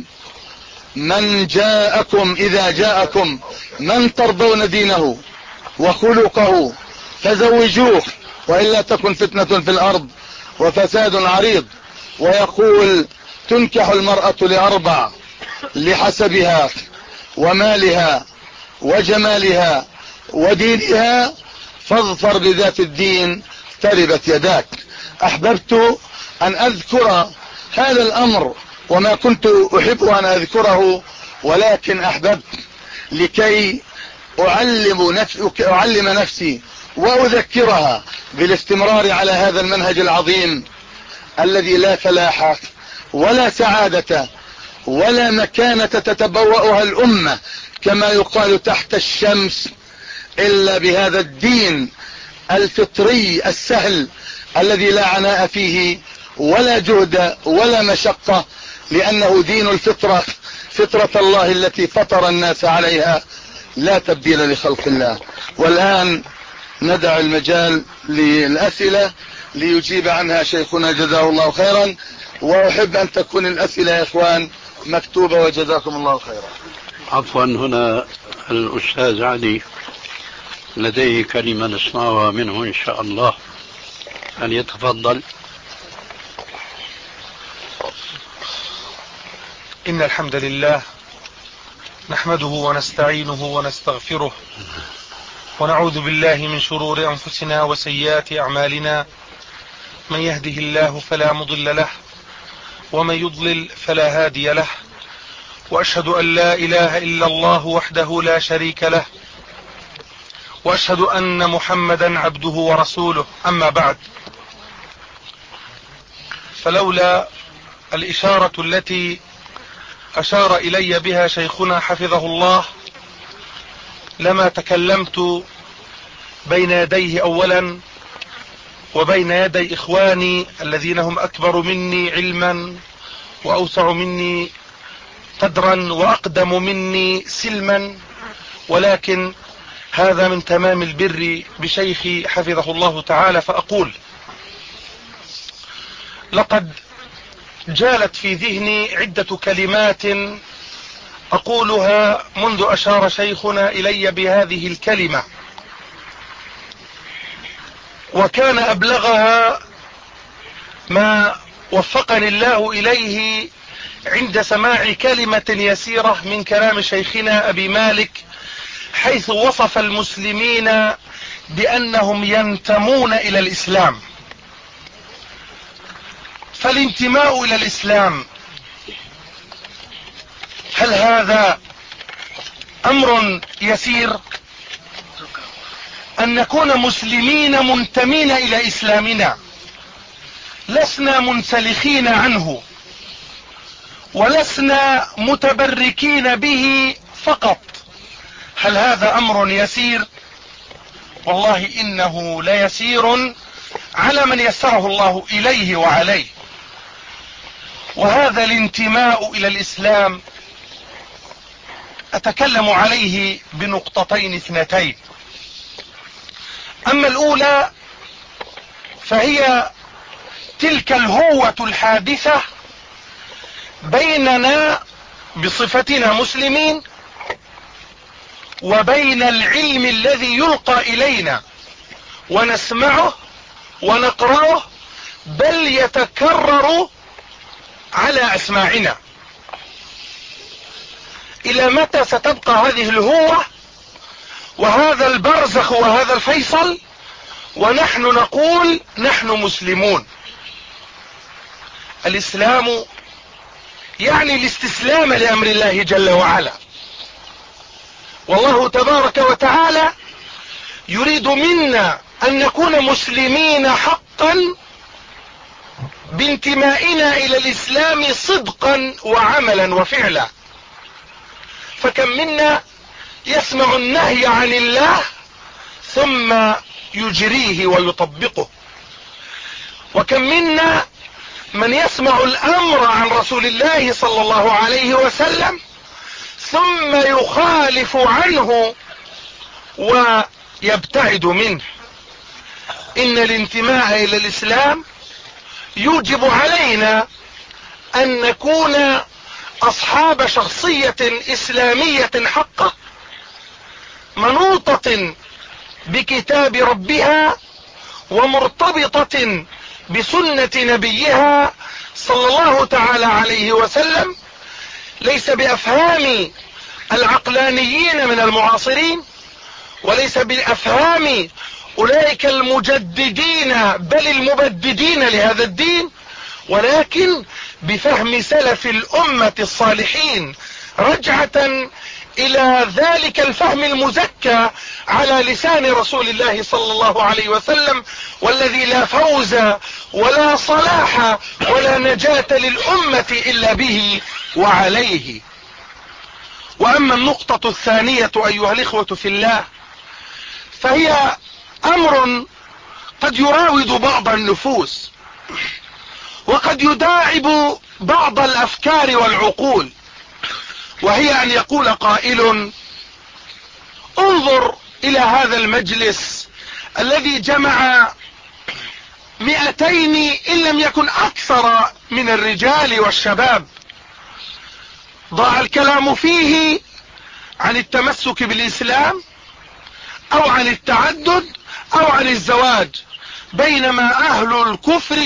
Speaker 4: من جاءكم اذا جاءكم من ترضون دينه وخلقه فزوجوه، والا تكن فتنة في الارض وفساد عريض. ويقول: تنكح المرأة لاربع: لحسبها ومالها وجمالها ودينها، فاظفر بذات الدين تربت يداك. احببت ان اذكر هذا الامر، وما كنت احب ان اذكره ولكن أحببت لكي أعلم نفسي, أعلم نفسي وأذكرها بالاستمرار على هذا المنهج العظيم الذي لا فلاح ولا سعادة ولا مكانة تتبوأها الأمة كما يقال تحت الشمس إلا بهذا الدين الفطري السهل الذي لا عناء فيه ولا جهد ولا مشقة، لأنه دين الفطرة، فطرة الله التي فطر الناس عليها، لا تبديل لخلق الله. والآن ندع المجال للأسئلة ليجيب عنها شيخنا جزاه الله خيرا، وأحب أن تكون الأسئلة يا إخوان مكتوبة وجزاكم الله خيرا.
Speaker 3: عفوا، هنا الأستاذ علي لديه كلمة نسمعها منه إن شاء الله، أن يتفضل.
Speaker 6: إن الحمد لله نحمده ونستعينه ونستغفره ونعوذ بالله من شرور أنفسنا وسيئات أعمالنا، من يهده الله فلا مضل له ومن يضلل فلا هادي له، وأشهد أن لا إله إلا الله وحده لا شريك له، وأشهد أن محمدا عبده ورسوله. أما بعد، فلولا الإشارة التي أشار إلي بها شيخنا حفظه الله لما تكلمت بين يديه أولا وبين يدي إخواني الذين هم أكبر مني علما وأوسع مني قدرا وأقدم مني سلما، ولكن هذا من تمام البر بشيخي حفظه الله تعالى. فأقول لقد جالت في ذهني عدة كلمات أقولها منذ أشار شيخنا إلي بهذه الكلمة، وكان أبلغها ما وفقني الله إليه عند سماع كلمة يسيرة من كلام شيخنا أبي مالك، حيث وصف المسلمين بأنهم ينتمون إلى الإسلام. فالانتماء إلى الإسلام هل هذا أمر يسير؟ أن نكون مسلمين منتمين إلى إسلامنا، لسنا منسلخين عنه ولسنا متبركين به فقط، هل هذا أمر يسير؟ والله إنه ليسير على من يسره الله إليه وعليه. وهذا الانتماء إلى الإسلام أتكلم عليه بنقطتين اثنتين. أما الأولى فهي تلك الهوة الحادثة بيننا بصفتنا مسلمين وبين العلم الذي يلقى إلينا ونسمعه ونقرأه، بل يتكرر على أسماعنا. إلى متى ستبقى هذه الهوة وهذا البرزخ وهذا الفيصل ونحن نقول نحن مسلمون؟ الإسلام يعني الاستسلام لأمر الله جل وعلا، والله تبارك وتعالى يريد منا أن نكون مسلمين حقا بانتمائنا إلى الإسلام صدقا وعملا وفعلا. فكم منا يسمع النهي عن الله ثم يجريه ويطبقه، وكم منا من يسمع الأمر عن رسول الله صلى الله عليه وسلم ثم يخالف عنه ويبتعد منه. إن الانتماء إلى الإسلام يوجب علينا أن نكون أصحاب شخصية إسلامية حقة منوطة بكتاب ربها ومرتبطة بسنة نبيها صلى الله تعالى عليه وسلم، ليس بأفهام العقلانيين من المعاصرين، وليس بأفهام أولئك المجددين بل المبددين لهذا الدين، ولكن بفهم سلف الأمة الصالحين رجعة الى ذلك الفهم المزكى على لسان رسول الله صلى الله عليه وسلم، والذي لا فوز ولا صلاح ولا نجاة للأمة إلا به وعليه. وأما النقطة الثانية أيها الإخوة في الله، فهي أمر قد يراود بعض النفوس وقد يداعب بعض الأفكار والعقول، وهي أن يقول قائل: انظر إلى هذا المجلس الذي جمع مئتين إن لم يكن أكثر من الرجال والشباب، ضاع الكلام فيه عن التمسك بالإسلام أو عن التعدد أو عن الزواج، بينما أهل الكفر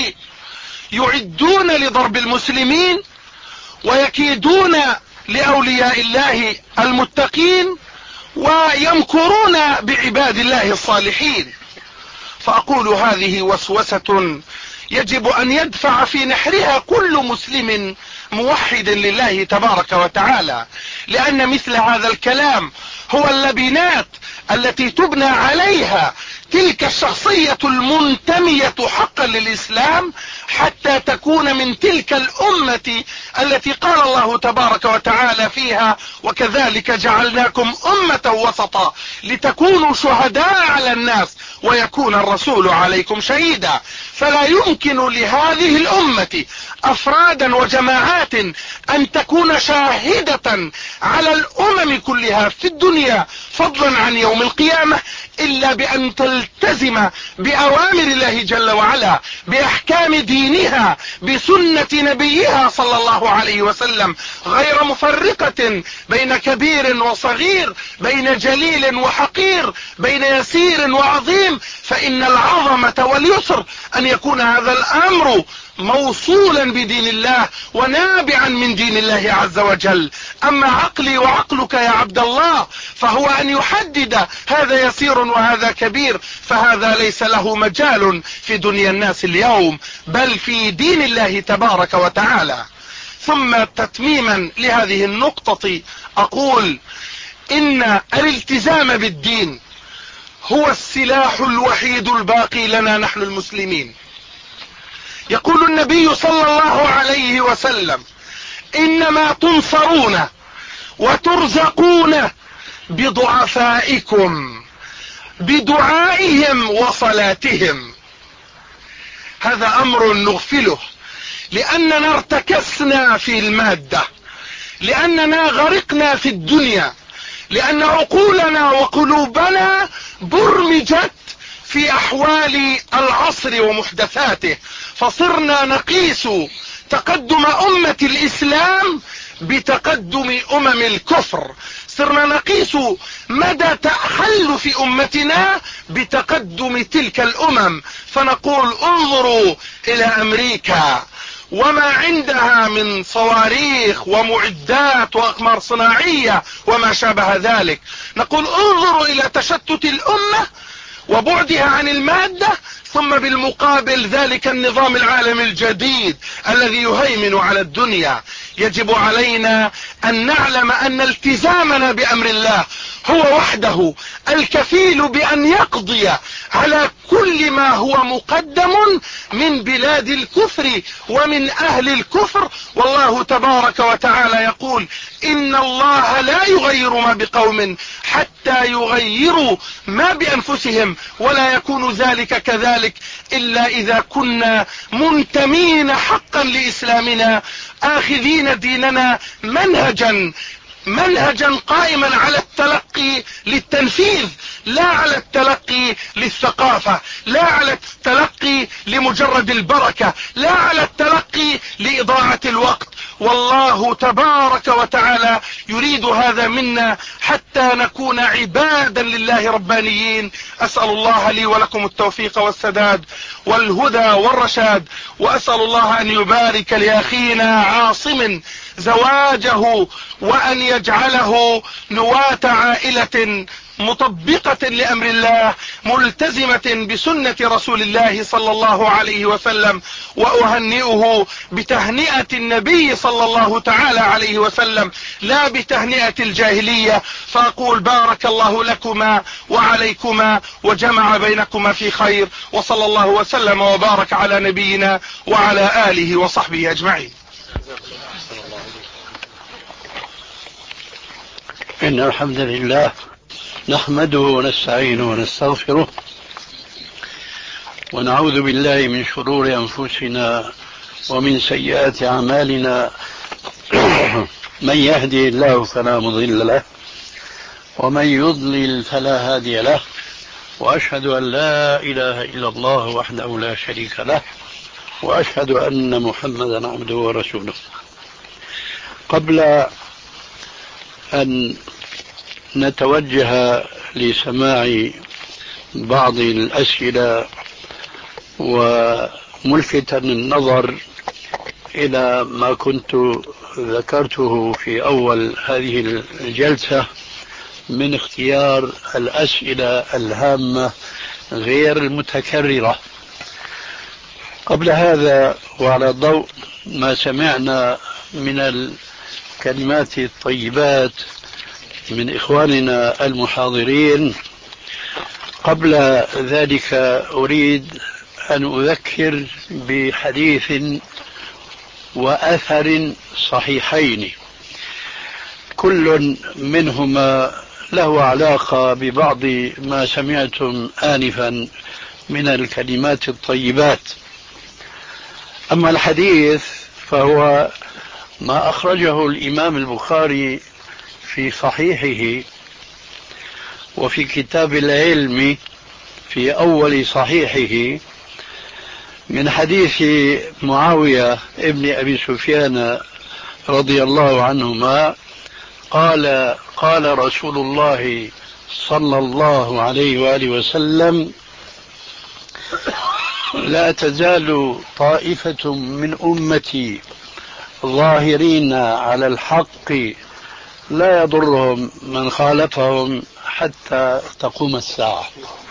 Speaker 6: يعدون لضرب المسلمين ويكيدون لأولياء الله المتقين ويمكرون بعباد الله الصالحين. فأقول هذه وسوسة يجب أن يدفع في نحرها كل مسلم موحد لله تبارك وتعالى، لأن مثل هذا الكلام هو اللبنات التي تبنى عليها تلك الشخصية المنتمية حقا للإسلام، حتى تكون من تلك الأمة التي قال الله تبارك وتعالى فيها: وكذلك جعلناكم أمة وسطا لتكونوا شهداء على الناس ويكون الرسول عليكم شهيدا. فلا يمكن لهذه الأمة أفرادا وجماعات أن تكون شاهدة على الأمم كلها في الدنيا فضلا عن يوم القيامة إلا بأن تلتزم بأوامر الله جل وعلا، بأحكام دينها، بسنة نبيها صلى الله عليه وسلم، غير مفرقة بين كبير وصغير، بين جليل وحقير، بين يسير وعظيم. فإن العظمة واليسر أن يكون هذا الأمر موصولا بدين الله ونابعا من دين الله عز وجل. أما عقلي وعقلك يا عبد الله فهو أن يحدد هذا يسير وهذا كبير، فهذا ليس له مجال في دنيا الناس اليوم، بل في دين الله تبارك وتعالى. ثم تتميما لهذه النقطة أقول إن الالتزام بالدين هو السلاح الوحيد الباقي لنا نحن المسلمين. يقول النبي صلى الله عليه وسلم: إنما تنصرون وترزقون بضعفائكم بدعائهم وصلاتهم. هذا أمر نغفله، لأننا ارتكسنا في المادة، لأننا غرقنا في الدنيا، لأن عقولنا وقلوبنا برمجت في أحوال العصر ومحدثاته، فصرنا نقيس تقدم أمة الإسلام بتقدم أمم الكفر، صرنا نقيس مدى تخلف أمتنا بتقدم تلك الأمم، فنقول انظروا إلى أمريكا وما عندها من صواريخ ومعدات وأقمار صناعية وما شابه ذلك، نقول انظروا إلى تشتت الأمة وبعدها عن المادة، ثم بالمقابل ذلك النظام العالمي الجديد الذي يهيمن على الدنيا. يجب علينا أن نعلم أن التزامنا بأمر الله هو وحده الكفيل بأن يقضي على كل ما هو مقدم من بلاد الكفر ومن أهل الكفر. والله تبارك وتعالى يقول: إن الله لا يغير ما بقوم حتى يغيروا ما بأنفسهم، ولا يكون ذلك كذلك إلا إذا كنا منتمين حقا لإسلامنا، آخذين ديننا منهجا منهجا قائما على التلقي للتنفيذ، لا على التلقي للثقافة، لا على التلقي لمجرد البركة، لا على التلقي لإضاعة الوقت. والله تبارك وتعالى يريد هذا منا حتى نكون عبادا لله ربانيين. أسأل الله لي ولكم التوفيق والسداد والهدى والرشاد، وأسأل الله أن يبارك لأخينا عاصم زواجه، وأن يجعله نواة عائلة مطبقة لأمر الله، ملتزمة بسنة رسول الله صلى الله عليه وسلم، وأهنئه بتهنئة النبي صلى الله تعالى عليه وسلم لا بتهنئة الجاهلية، فأقول بارك الله لكما وعليكما وجمع بينكما في خير، وصلى الله وسلم وبارك على نبينا وعلى آله وصحبه أجمعين.
Speaker 3: إن الحمد لله نحمده ونستعينه ونستغفره ونعوذ بالله من شرور أنفسنا ومن سيئات أعمالنا. من يهدي الله فلا مضل له ومن يضلل فلا هادي له، وأشهد أن لا إله إلا الله وحده لا شريك له، وأشهد أن محمدا عبده ورسوله. قبل أن نتوجه لسماع بعض الأسئلة وملفتا النظر إلى ما كنت ذكرته في أول هذه الجلسة من اختيار الأسئلة الهامة غير المتكررة، قبل هذا وعلى ضوء ما سمعنا من الكلمات الطيبات من إخواننا المحاضرين، قبل ذلك أريد أن أذكر بحديث وأثر صحيحين كل منهما له علاقة ببعض ما سمعتم آنفا من الكلمات الطيبات. أما الحديث فهو ما أخرجه الإمام البخاري في صحيحه وفي كتاب العلم في أول صحيحه من حديث معاوية ابن أبي سفيان رضي الله عنهما قال قال رسول الله صلى الله عليه وآله وسلم: لا تزال طائفة من أمتي ظاهرين على الحق لا يضرهم من خالفهم حتى تقوم الساعة.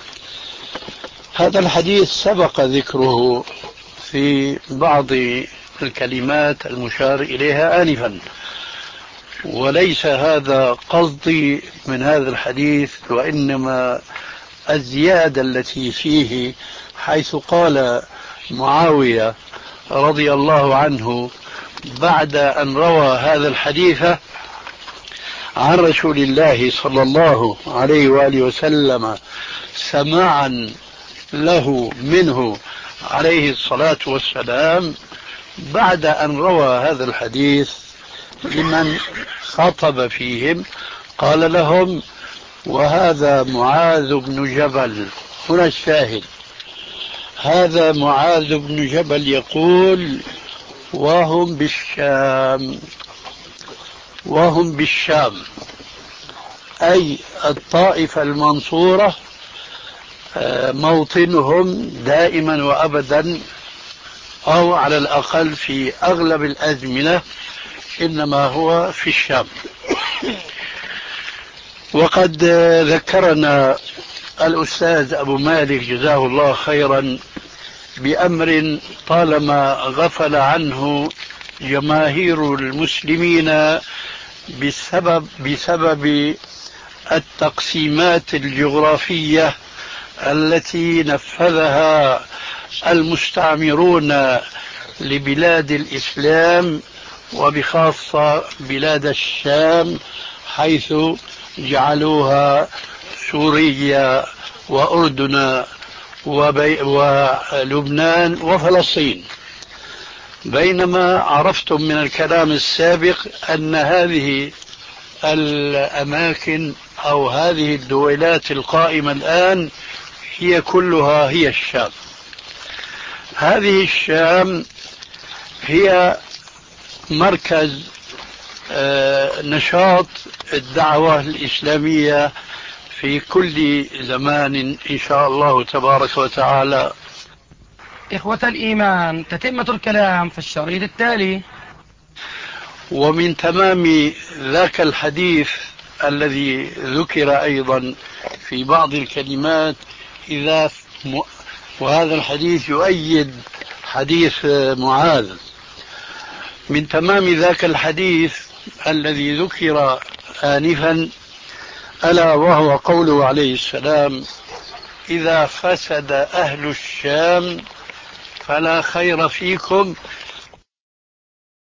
Speaker 3: هذا الحديث سبق ذكره في بعض الكلمات المشار إليها آنفا، وليس هذا قصدي من هذا الحديث، وإنما الزيادة التي فيه، حيث قال معاوية رضي الله عنه بعد أن روى هذا الحديث عن رسول الله صلى الله عليه وآله وسلم سماعا له منه عليه الصلاة والسلام، بعد أن روى هذا الحديث لمن خطب فيهم قال لهم: وهذا معاذ بن جبل. هنا الشاهد: هذا معاذ بن جبل يقول وهم بالشام، وهم بالشام أي الطائفة المنصورة موطنهم دائما وأبدا، أو على الأقل في أغلب الأزمنة إنما هو في الشام. وقد ذكرنا الأستاذ أبو مالك جزاه الله خيرا بأمر طالما غفل عنه جماهير المسلمين بسبب, بسبب التقسيمات الجغرافية التي نفذها المستعمرون لبلاد الإسلام، وبخاصة بلاد الشام، حيث جعلوها سوريا وأردن ولبنان وفلسطين. بينما عرفتم من الكلام السابق أن هذه الأماكن أو هذه الدولات القائمة الآن هي كلها هي الشام. هذه الشام هي مركز نشاط الدعوة الإسلامية في كل زمان إن شاء الله تبارك وتعالى.
Speaker 1: إخوة الإيمان، تتمة الكلام في الشريط التالي.
Speaker 3: ومن تمام ذاك الحديث الذي ذكر أيضا في بعض الكلمات إذا م... وهذا الحديث يؤيد حديث معاذ. من تمام ذاك الحديث الذي ذكر آنفا ألا وهو قوله عليه السلام: إذا فسد أهل الشام فلا خير فيكم